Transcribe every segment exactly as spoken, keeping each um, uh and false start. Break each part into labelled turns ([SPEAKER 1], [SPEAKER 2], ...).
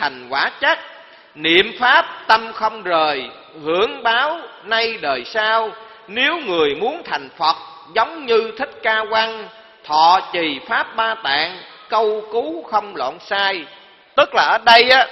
[SPEAKER 1] thành quả chắc. Niệm pháp tâm không rời, hưởng báo nay đời sau. Nếu người muốn thành Phật giống như Thích Ca Văn, thọ trì pháp ba tạng, câu cứu không lộn sai. Tức là ở đây á,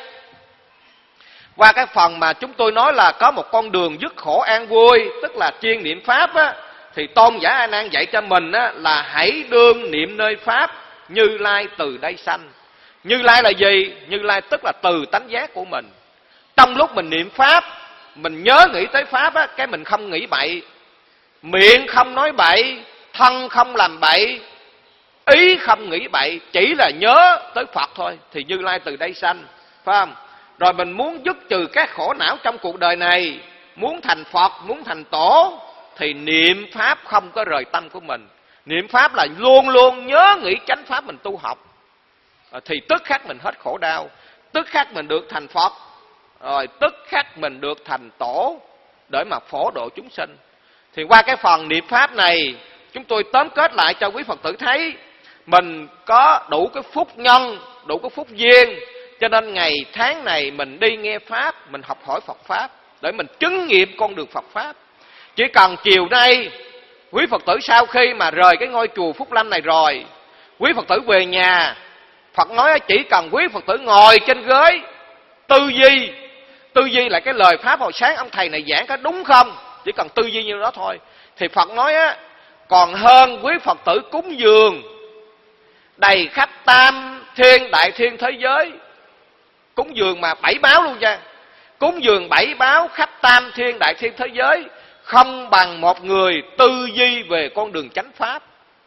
[SPEAKER 1] qua cái phần mà chúng tôi nói là có một con đường dứt khổ an vui, tức là chuyên niệm pháp á, thì Tôn giả A Nan dạy cho mình á, là hãy đương niệm nơi pháp, Như Lai từ đây sanh. Như Lai là gì? Như Lai tức là từ tánh giác của mình. Trong lúc mình niệm pháp, mình nhớ nghĩ tới pháp á, cái mình không nghĩ bậy, miệng không nói bậy, thân không làm bậy, ý không nghĩ bậy, chỉ là nhớ tới Phật thôi, thì Như Lai từ đây sanh, phải không? Rồi mình muốn dứt trừ các khổ não trong cuộc đời này, muốn thành Phật, muốn thành Tổ, thì niệm pháp không có rời tâm của mình. Niệm pháp là luôn luôn nhớ nghĩ chánh pháp mình tu học, thì tức khắc mình hết khổ đau, tức khắc mình được thành Phật, rồi tức khắc mình được thành Tổ để mà phổ độ chúng sinh. Thì qua cái phần niệm pháp này, chúng tôi tóm kết lại cho quý Phật tử thấy mình có đủ cái phúc nhân, đủ cái phúc duyên, cho nên ngày tháng này mình đi nghe pháp, mình học hỏi Phật pháp để mình chứng nghiệm con đường Phật pháp. Chỉ cần chiều nay quý Phật tử sau khi mà rời cái ngôi chùa Phúc Lâm này rồi, quý Phật tử về nhà, Phật nói chỉ cần quý Phật tử ngồi trên ghế tư duy, tư duy là cái lời pháp hồi sáng ông thầy này giảng có đúng không, chỉ cần tư duy như đó thôi, thì Phật nói á, còn hơn quý Phật tử cúng dường đầy khắp tam thiên đại thiên thế giới. Cúng dường mà bảy báo luôn nha, cúng dường bảy báo khắp tam thiên đại thiên thế giới, không bằng một người tư duy về con đường chánh pháp.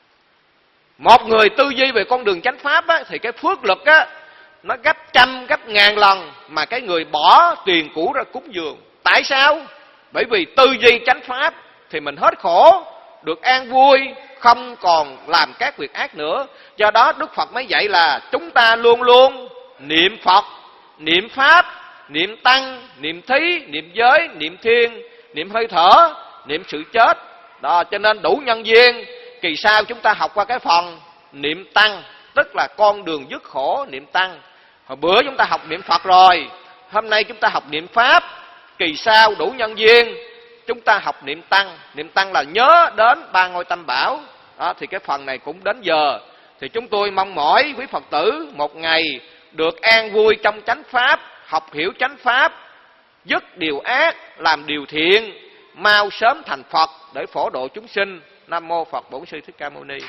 [SPEAKER 1] Một người tư duy về con đường chánh pháp á, thì cái phước lực á, nó gấp trăm gấp ngàn lần mà cái người bỏ tiền cũ ra cúng dường. Tại sao? Bởi vì tư duy chánh pháp thì mình hết khổ, được an vui, không còn làm các việc ác nữa. Do đó Đức Phật mới dạy là chúng ta luôn luôn niệm Phật, niệm pháp, niệm tăng, niệm thí, niệm giới, niệm thiên, niệm hơi thở, niệm sự chết. Đó, cho nên đủ nhân duyên, kỳ sau chúng ta học qua cái phần niệm tăng, tức là con đường dứt khổ niệm tăng. Hồi bữa chúng ta học niệm Phật rồi, hôm nay chúng ta học niệm pháp, kỳ sau đủ nhân duyên chúng ta học niệm tăng. Niệm tăng là nhớ đến ba ngôi tam bảo. Đó, thì cái phần này cũng đến giờ. Thì chúng tôi mong mỏi quý Phật tử một ngày được an vui trong chánh pháp, học hiểu chánh pháp, dứt điều ác, làm điều thiện, mau sớm thành Phật để phổ độ chúng sinh. Nam mô Phật Bổn Sư Thích Ca Mâu Ni.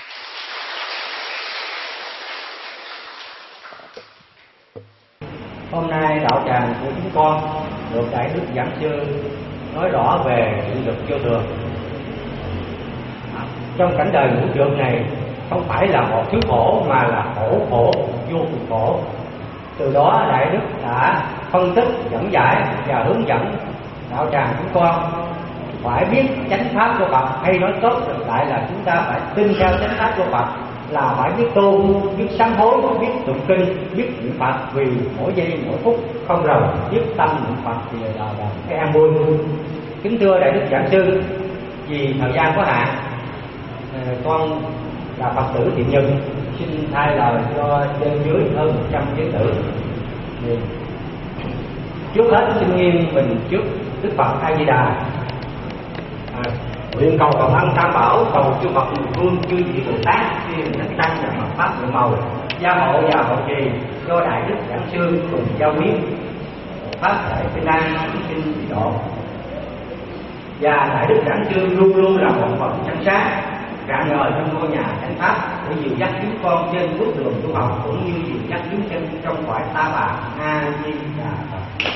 [SPEAKER 2] Hôm nay đạo tràng của chúng con được Đại Đức Giảng Sư nói rõ về sự lực vô thường. Trong cảnh đời vũ trụ này không phải là một thứ khổ mà là khổ khổ vô cùng khổ. Từ đó Đại Đức đã phân tích, dẫn giải và hướng dẫn đạo tràng chúng con phải biết chánh pháp của Phật, hay nói tốt lại là chúng ta phải tin theo chánh pháp của Phật, là phải biết tu, biết sám hối, biết tụng kinh, biết niệm Phật, vì mỗi giây mỗi phút không rời, biết tâm niệm Phật thì là là cái an vui. Kính thưa Đại Đức Giảng Sư, vì thời gian có hạn, con là Phật tử Thiện Nhân xin thay lời cho trên dưới hơn một trăm giới tử. Trước hết xin nghiêng mình trước Đức Phật A Di Đà, nguyện cầu cầu ân tam bảo, cầu chư Phật mười phương, chư vị Bồ Tát, chư Thích Tăng và Phật pháp nhiệm màu gia hộ và hộ trì cho Đại Đức Giảng Sư cùng giao biến pháp thể bình an chúng sinh bị độ. Và Đại Đức Giảng Sư luôn luôn là một phần chánh sáng rạng ngời trong ngôi nhà chánh pháp để dìu dắt chúng con trên bước đường tu học, cũng như dìu dắt chúng sinh trong cõi ta bà. A Di Đà Phật.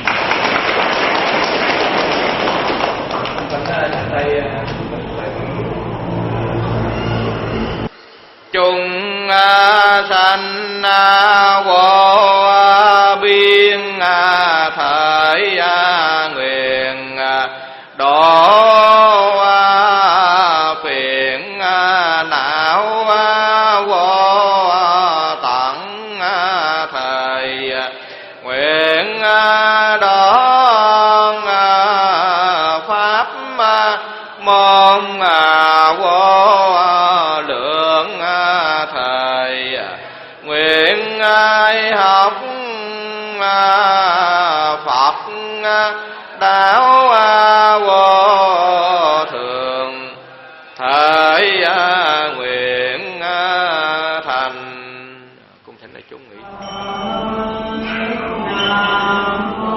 [SPEAKER 1] Chúng sanh vô biên thời nguyện độ phiền não vô tận thời, nguyện đón pháp môn vô lượng thời, nguyện ai học Phật đạo vô thường, thời nguyện thành. Cung thỉnh đại chúng nghỉ.